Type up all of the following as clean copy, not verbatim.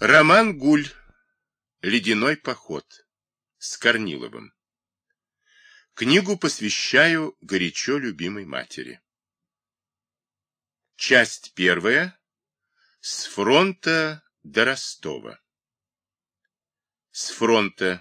Роман Гуль. Ледяной поход. С Корниловым. Книгу посвящаю горячо любимой матери. Часть первая. С фронта до Ростова. С фронта.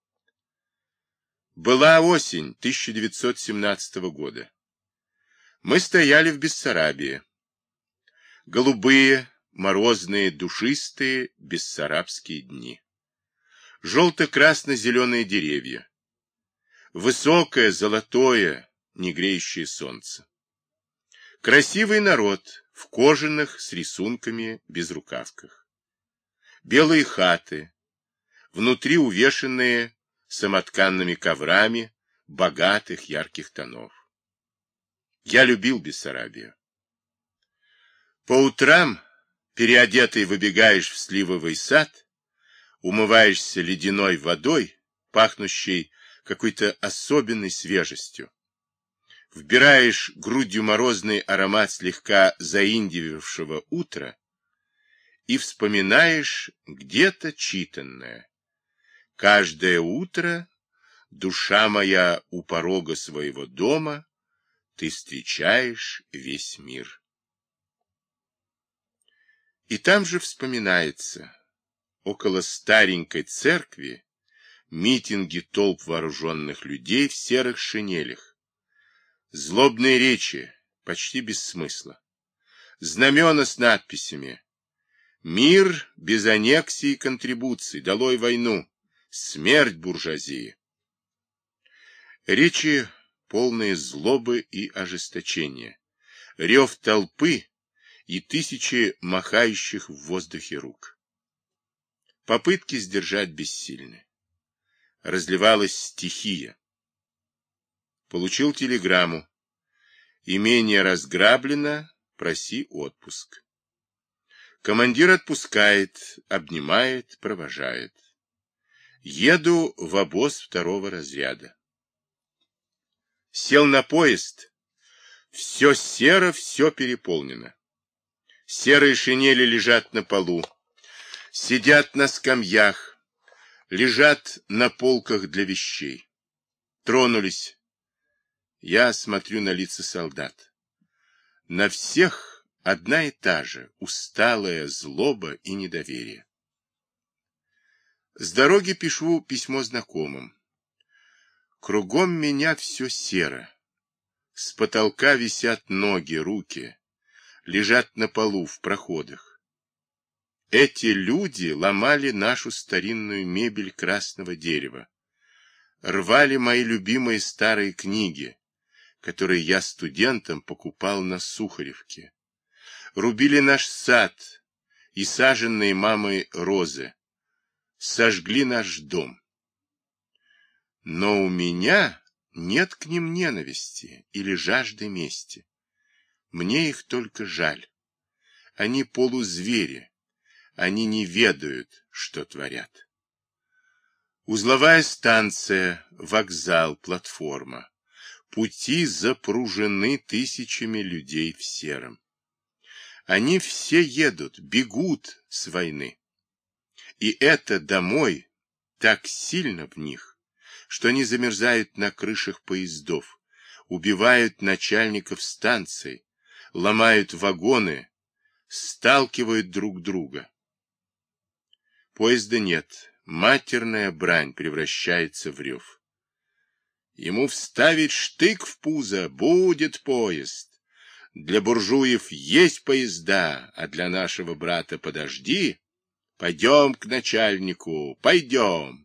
Была осень 1917 года. Мы стояли в Бессарабии. Голубые, морозные, душистые бессарабские дни. Желто-красно-зеленые деревья. Высокое, золотое, негреющее солнце. Красивый народ в кожаных с рисунками безрукавках. Белые хаты, внутри увешанные самотканными коврами богатых ярких тонов. Я любил Бессарабию. По утрам, переодетый, выбегаешь в сливовый сад, умываешься ледяной водой, пахнущей какой-то особенной свежестью. Вбираешь грудью морозный аромат слегка заиндевевшего утра и вспоминаешь где-то читанное. Каждое утро, душа моя, у порога своего дома, ты встречаешь весь мир. И там же вспоминается, около старенькой церкви, митинги толп вооруженных людей в серых шинелях, злобные речи, почти без смысла, знамена с надписями «Мир без аннексий и контрибуций, долой войну, смерть буржуазии». Речи полные злобы и ожесточения, рев толпы и тысячи махающих в воздухе рук. Попытки сдержать бессильны. Разливалась стихия. Получил телеграмму. Имение разграблено, проси отпуск. Командир отпускает, обнимает, провожает. Еду в обоз второго разряда. Сел на поезд. Все серо, все переполнено. Серые шинели лежат на полу. Сидят на скамьях. Лежат на полках для вещей. Тронулись. Я смотрю на лица солдат. На всех одна и та же усталая злоба и недоверие. С дороги пишу письмо знакомым. Кругом меня все серо. С потолка висят ноги, руки. Лежат на полу в проходах. Эти люди ломали нашу старинную мебель красного дерева. Рвали мои любимые старые книги, которые я студентам покупал на Сухаревке. Рубили наш сад и саженные мамой розы. Сожгли наш дом. Но у меня нет к ним ненависти или жажды мести. Мне их только жаль. Они полузвери. Они не ведают, что творят. Узловая станция, вокзал, платформа. Пути запружены тысячами людей в сером. Они все едут, бегут с войны. И это домой так сильно в них, что они замерзают на крышах поездов, убивают начальников станций, ломают вагоны, сталкивают друг друга. Поезда нет, матерная брань превращается в рев. Ему вставить штык в пузо, будет поезд. Для буржуев есть поезда, а для нашего брата подожди. Пойдем к начальнику, пойдем.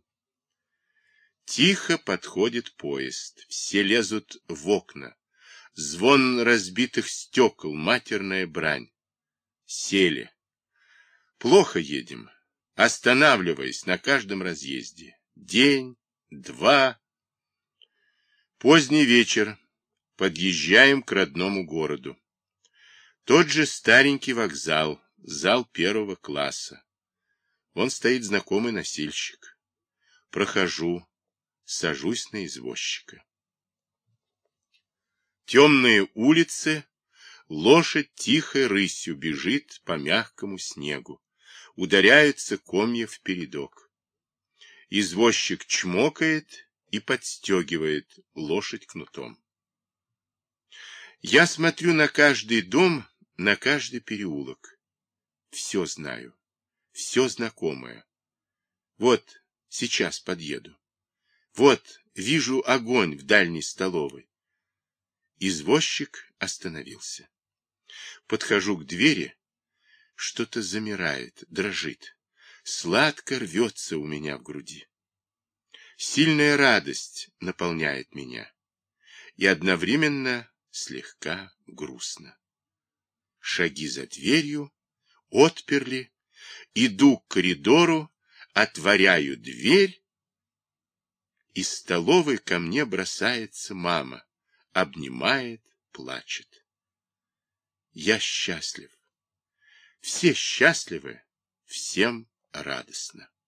Тихо подходит поезд, все лезут в окна. Звон разбитых стекол, матерная брань. Сели. Плохо едем, останавливаясь на каждом разъезде. День, два. Поздний вечер. Подъезжаем к родному городу. Тот же старенький вокзал, зал первого класса. Вон стоит знакомый носильщик. Прохожу, сажусь на извозчика. Темные улицы, лошадь тихой рысью бежит по мягкому снегу. Ударяются комья в передок. Извозчик чмокает и подстегивает лошадь кнутом. Я смотрю на каждый дом, на каждый переулок. Все знаю, все знакомое. Вот сейчас подъеду. Вот вижу огонь в дальней столовой. Извозчик остановился. Подхожу к двери. Что-то замирает, дрожит. Сладко рвется у меня в груди. Сильная радость наполняет меня. И одновременно слегка грустно. Шаги за дверью, отперли, иду к коридору, отворяю дверь. Из столовой ко мне бросается мама, обнимает, плачет. Я счастлив. Все счастливы, всем радостно.